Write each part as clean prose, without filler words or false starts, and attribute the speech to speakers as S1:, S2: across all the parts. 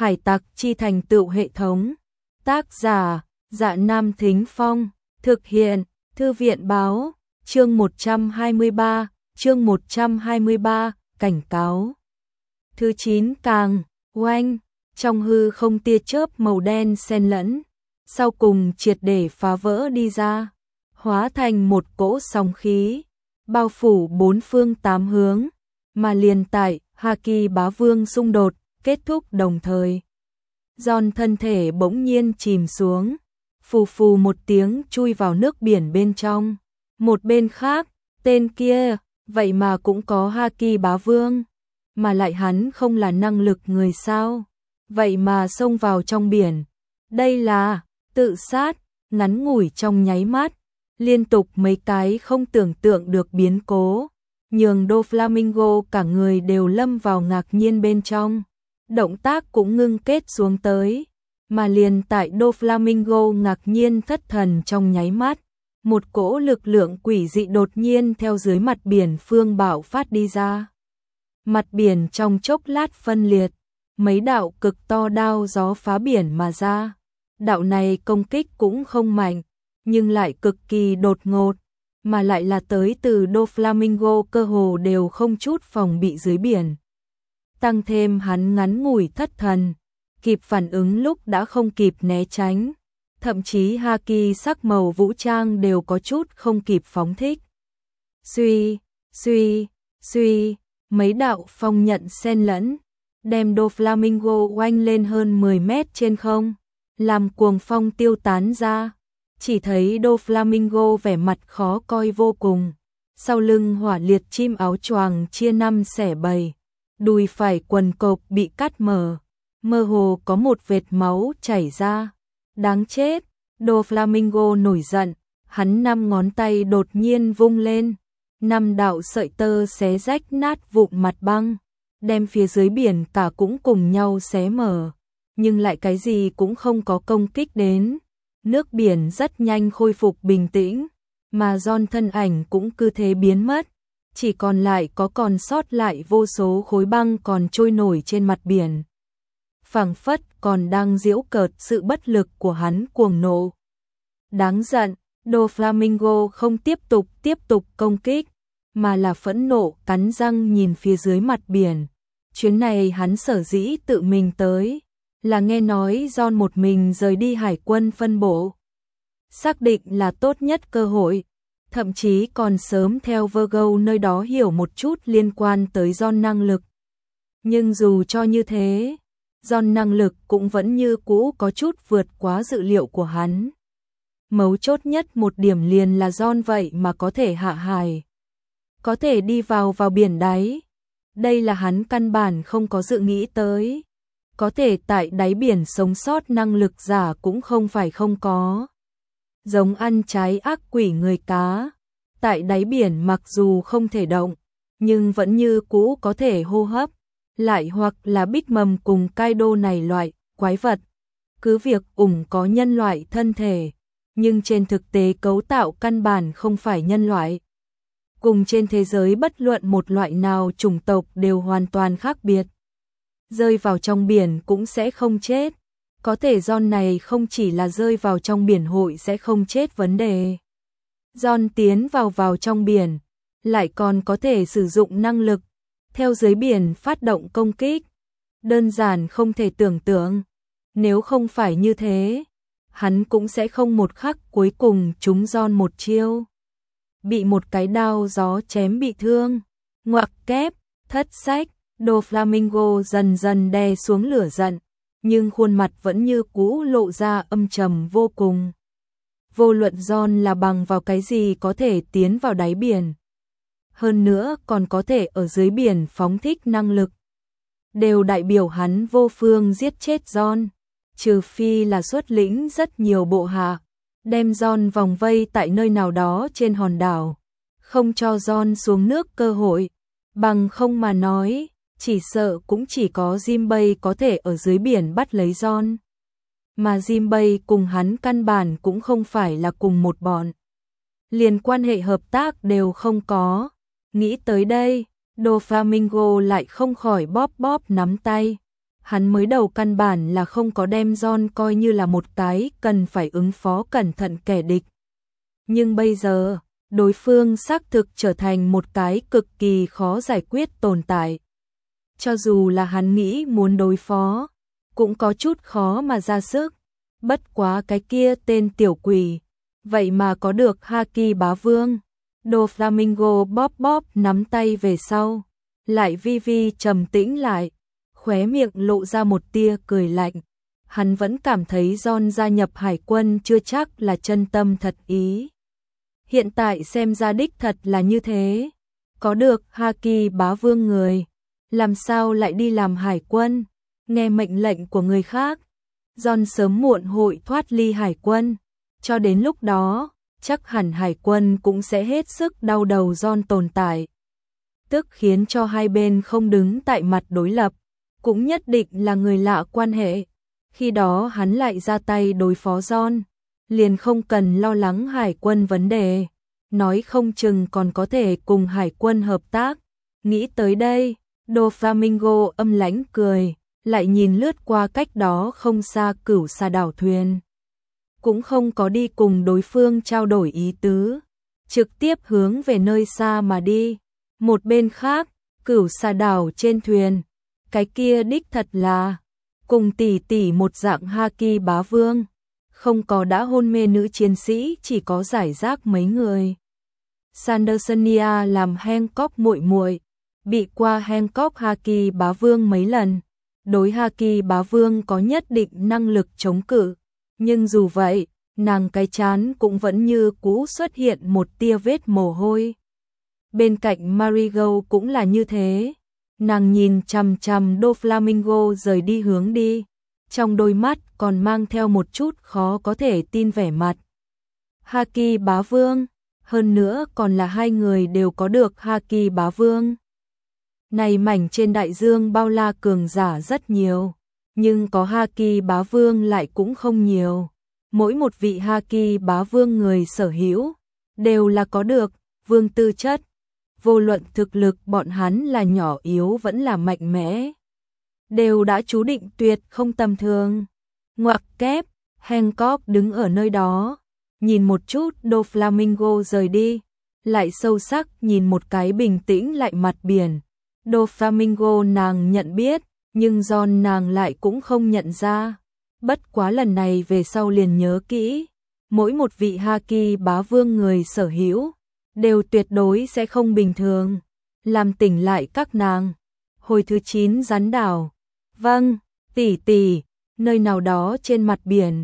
S1: Hải tặc chi thành tựu hệ thống. Tác giả, Dạ Nam Thính Phong. Thực hiện, Thư viện báo. Chương 123, cảnh cáo. Thứ 9 càng, oanh, trong hư không tia chớp màu đen xen lẫn, sau cùng triệt để phá vỡ đi ra, hóa thành một cỗ sóng khí, bao phủ bốn phương tám hướng, mà liền tại Haki Bá Vương xung đột kết thúc đồng thời. Giòn thân thể bỗng nhiên chìm xuống, phù phù một tiếng chui vào nước biển bên trong. Một bên khác, tên kia, vậy mà cũng có Haki Bá Vương, mà lại hắn không là năng lực người sao, vậy mà xông vào trong biển. Đây là tự sát. Ngắn ngủi trong nháy mắt, liên tục mấy cái không tưởng tượng được biến cố, nhường Doflamingo cả người đều lâm vào ngạc nhiên bên trong. Động tác cũng ngưng kết xuống tới, mà liền tại Doflamingo ngạc nhiên thất thần trong nháy mắt, một cỗ lực lượng quỷ dị đột nhiên theo dưới mặt biển phương bạo phát đi ra. Mặt biển trong chốc lát phân liệt, mấy đạo cực to đao gió phá biển mà ra. Đạo này công kích cũng không mạnh, nhưng lại cực kỳ đột ngột, mà lại là tới từ Doflamingo cơ hồ đều không chút phòng bị dưới biển. Tăng thêm hắn ngắn ngủi thất thần, kịp phản ứng lúc đã không kịp né tránh, thậm chí Haki sắc màu vũ trang đều có chút không kịp phóng thích. Suy, mấy đạo phong nhận xen lẫn, đem Doflamingo oanh lên hơn 10 mét trên không, làm cuồng phong tiêu tán ra. Chỉ thấy Doflamingo vẻ mặt khó coi vô cùng, sau lưng hỏa liệt chim áo choàng chia năm xẻ bảy, đùi phải quần cộc bị cắt mở, mơ hồ có một vệt máu chảy ra. Đáng chết. Doflamingo nổi giận, hắn 5 ngón tay đột nhiên vung lên, 5 đạo sợi tơ xé rách nát vụn mặt băng, đem phía dưới biển cả cũng cùng nhau xé mở, nhưng lại cái gì cũng không có công kích đến. Nước biển rất nhanh khôi phục bình tĩnh, mà John thân ảnh cũng cứ thế biến mất, chỉ còn lại còn sót lại vô số khối băng còn trôi nổi trên mặt biển. Phảng phất còn đang giễu cợt sự bất lực của hắn cuồng nộ. Đáng giận, Doflamingo không tiếp tục công kích, mà là phẫn nộ cắn răng nhìn phía dưới mặt biển. Chuyến này hắn sở dĩ tự mình tới, là nghe nói John một mình rời đi hải quân phân bộ. Xác định là tốt nhất cơ hội, thậm chí còn sớm theo Virgo nơi đó hiểu một chút liên quan tới John năng lực. Nhưng dù cho như thế, John năng lực cũng vẫn như cũ có chút vượt quá dự liệu của hắn. Mấu chốt nhất một điểm liền là John vậy mà có thể hạ hải, có thể đi vào biển đáy. Đây là hắn căn bản không có dự nghĩ tới. Có thể tại đáy biển sống sót năng lực giả cũng không phải không có. Giống ăn trái ác quỷ người cá, tại đáy biển mặc dù không thể động, nhưng vẫn như cũ có thể hô hấp, lại hoặc là Big Mom cùng Kaido này loại quái vật. Cứ việc có nhân loại thân thể, nhưng trên thực tế cấu tạo căn bản không phải nhân loại. Cùng trên thế giới bất luận một loại nào chủng tộc đều hoàn toàn khác biệt. Rơi vào trong biển cũng sẽ không chết. Có thể John này không chỉ là rơi vào trong biển hội sẽ không chết vấn đề. John tiến vào trong biển, lại còn có thể sử dụng năng lực, theo dưới biển phát động công kích. Đơn giản không thể tưởng tượng. Nếu không phải như thế, hắn cũng sẽ không một khắc cuối cùng trúng John một chiêu. Bị một cái đao gió chém bị thương. Ngoặc kép, thất sách. Doflamingo dần dần đè xuống lửa giận, nhưng khuôn mặt vẫn như cũ lộ ra âm trầm vô cùng. Vô luận John là bằng vào cái gì có thể tiến vào đáy biển, hơn nữa còn có thể ở dưới biển phóng thích năng lực, đều đại biểu hắn vô phương giết chết John, trừ phi là xuất lĩnh rất nhiều bộ hạ, đem John vòng vây tại nơi nào đó trên hòn đảo, không cho John xuống nước cơ hội. Bằng không mà nói, chỉ sợ cũng chỉ có Jinbei có thể ở dưới biển bắt lấy John. Mà Jinbei cùng hắn căn bản cũng không phải là cùng một bọn. Liền quan hệ hợp tác đều không có. Nghĩ tới đây, Doflamingo lại không khỏi bóp nắm tay. Hắn mới đầu căn bản là không có đem John coi như là một cái cần phải ứng phó cẩn thận kẻ địch. Nhưng bây giờ, đối phương xác thực trở thành một cái cực kỳ khó giải quyết tồn tại. Cho dù là hắn nghĩ muốn đối phó, cũng có chút khó mà ra sức. Bất quá cái kia tên tiểu quỷ, vậy mà có được Haki bá vương. Doflamingo bóp bóp nắm tay về sau, lại vi vi trầm tĩnh lại, khóe miệng lộ ra một tia cười lạnh. Hắn vẫn cảm thấy John gia nhập hải quân chưa chắc là chân tâm thật ý. Hiện tại xem ra đích thật là như thế. Có được Haki bá vương người, làm sao lại đi làm hải quân, nghe mệnh lệnh của người khác. John sớm muộn hội thoát ly hải quân. Cho đến lúc đó, chắc hẳn hải quân cũng sẽ hết sức đau đầu John tồn tại. Tức khiến cho hai bên không đứng tại mặt đối lập, cũng nhất định là người lạ quan hệ. Khi đó hắn lại ra tay đối phó John, liền không cần lo lắng hải quân vấn đề. Nói không chừng còn có thể cùng hải quân hợp tác. Nghĩ tới đây, Doflamingo âm lãnh cười, lại nhìn lướt qua cách đó không xa Cửu Xà đảo thuyền. Cũng không có đi cùng đối phương trao đổi ý tứ, trực tiếp hướng về nơi xa mà đi. Một bên khác, Cửu Xà đảo trên thuyền, cái kia đích thật là cùng tỷ tỷ một dạng Haki bá vương, không có đã hôn mê nữ chiến sĩ, chỉ có giải rác mấy người. Sandersonia làm Hancock muội muội, bị qua Hancock Haki bá vương mấy lần, đối Haki bá vương có nhất định năng lực chống cự, nhưng dù vậy, nàng cái trán cũng vẫn như cũ xuất hiện một tia vết mồ hôi. Bên cạnh Marigold cũng là như thế, nàng nhìn chằm chằm Doflamingo rời đi hướng đi, trong đôi mắt còn mang theo một chút khó có thể tin vẻ mặt. Haki bá vương, hơn nữa còn là hai người đều có được Haki bá vương. Này mảnh trên đại dương bao la cường giả rất nhiều, nhưng có Haki bá vương lại cũng không nhiều. Mỗi một vị Haki bá vương người sở hữu đều là có được vương tư chất. Vô luận thực lực bọn hắn là nhỏ yếu vẫn là mạnh mẽ, đều đã chú định tuyệt không tầm thường. Ngoặc kép, Hancock đứng ở nơi đó, nhìn một chút Doflamingo rời đi, lại sâu sắc nhìn một cái bình tĩnh lại mặt biển. Doflamingo nàng nhận biết, nhưng John nàng lại cũng không nhận ra. Bất quá lần này về sau liền nhớ kỹ, mỗi một vị Haki bá vương người sở hữu đều tuyệt đối sẽ không bình thường. Làm tỉnh lại các nàng. Hồi thứ 9 rắn đảo. Vâng, tỷ tỷ, nơi nào đó trên mặt biển.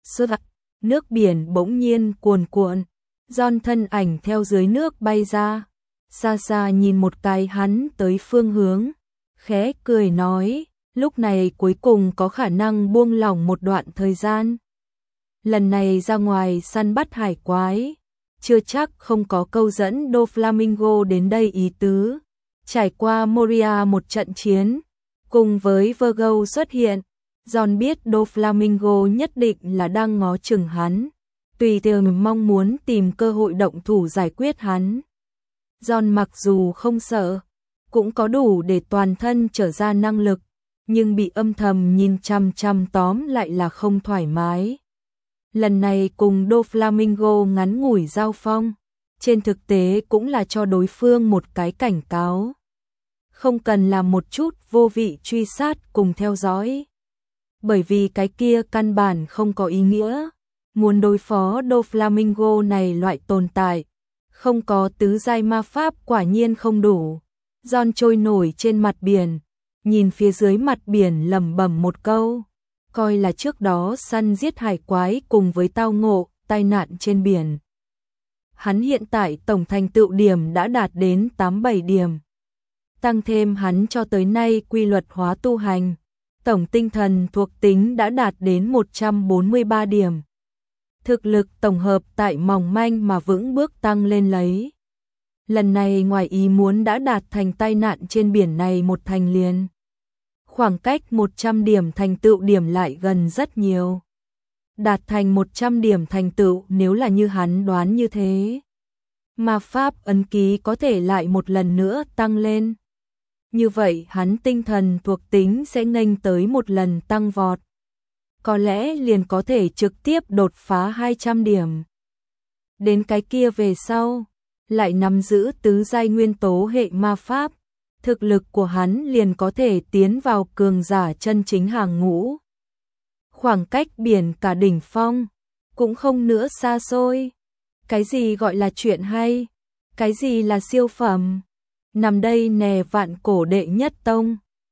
S1: Nước biển bỗng nhiên cuồn cuộn. John thân ảnh theo dưới nước bay ra. Xa xa nhìn một cái hắn tới phương hướng. Khẽ cười nói, lúc này cuối cùng có khả năng buông lỏng một đoạn thời gian. Lần này ra ngoài săn bắt hải quái, chưa chắc không có câu dẫn Doflamingo đến đây ý tứ. Trải qua Moria một trận chiến, cùng với Virgo xuất hiện, John biết Doflamingo nhất định là đang ngó chừng hắn, tùy tiện mong muốn tìm cơ hội động thủ giải quyết hắn. John mặc dù không sợ, cũng có đủ để toàn thân trở ra năng lực, nhưng bị âm thầm nhìn chằm chằm tóm lại là không thoải mái. Lần này cùng Doflamingo ngắn ngủi giao phong, trên thực tế cũng là cho đối phương một cái cảnh cáo. Không cần làm một chút vô vị truy sát cùng theo dõi. Bởi vì cái kia căn bản không có ý nghĩa. Muốn đối phó Doflamingo này loại tồn tại, không có tứ giai ma pháp quả nhiên không đủ. John trôi nổi trên mặt biển, nhìn phía dưới mặt biển lẩm bẩm một câu, coi là trước đó săn giết hải quái cùng với tao ngộ, tai nạn trên biển. Hắn hiện tại tổng thành tựu điểm đã đạt đến 87 điểm. Tăng thêm hắn cho tới nay quy luật hóa tu hành, tổng tinh thần thuộc tính đã đạt đến 143 điểm. Thực lực tổng hợp tại mỏng manh mà vững bước tăng lên lấy. Lần này ngoài ý muốn đã đạt thành tai nạn trên biển này một thành liền. Khoảng cách 100 điểm thành tựu điểm lại gần rất nhiều. Đạt thành 100 điểm thành tựu nếu là như hắn đoán như thế. Ma pháp ấn ký có thể lại một lần nữa tăng lên. như vậy hắn tinh thần thuộc tính sẽ nghênh tới một lần tăng vọt. Có lẽ liền có thể trực tiếp đột phá 200 điểm. Đến cái kia về sau, lại nắm giữ tứ giai nguyên tố hệ ma pháp, thực lực của hắn liền có thể tiến vào cường giả chân chính hàng ngũ. Khoảng cách biển cả đỉnh phong, cũng không nữa xa xôi. Cái gì gọi là chuyện hay? Cái gì là siêu phẩm? Nằm đây nè vạn cổ đệ nhất tông.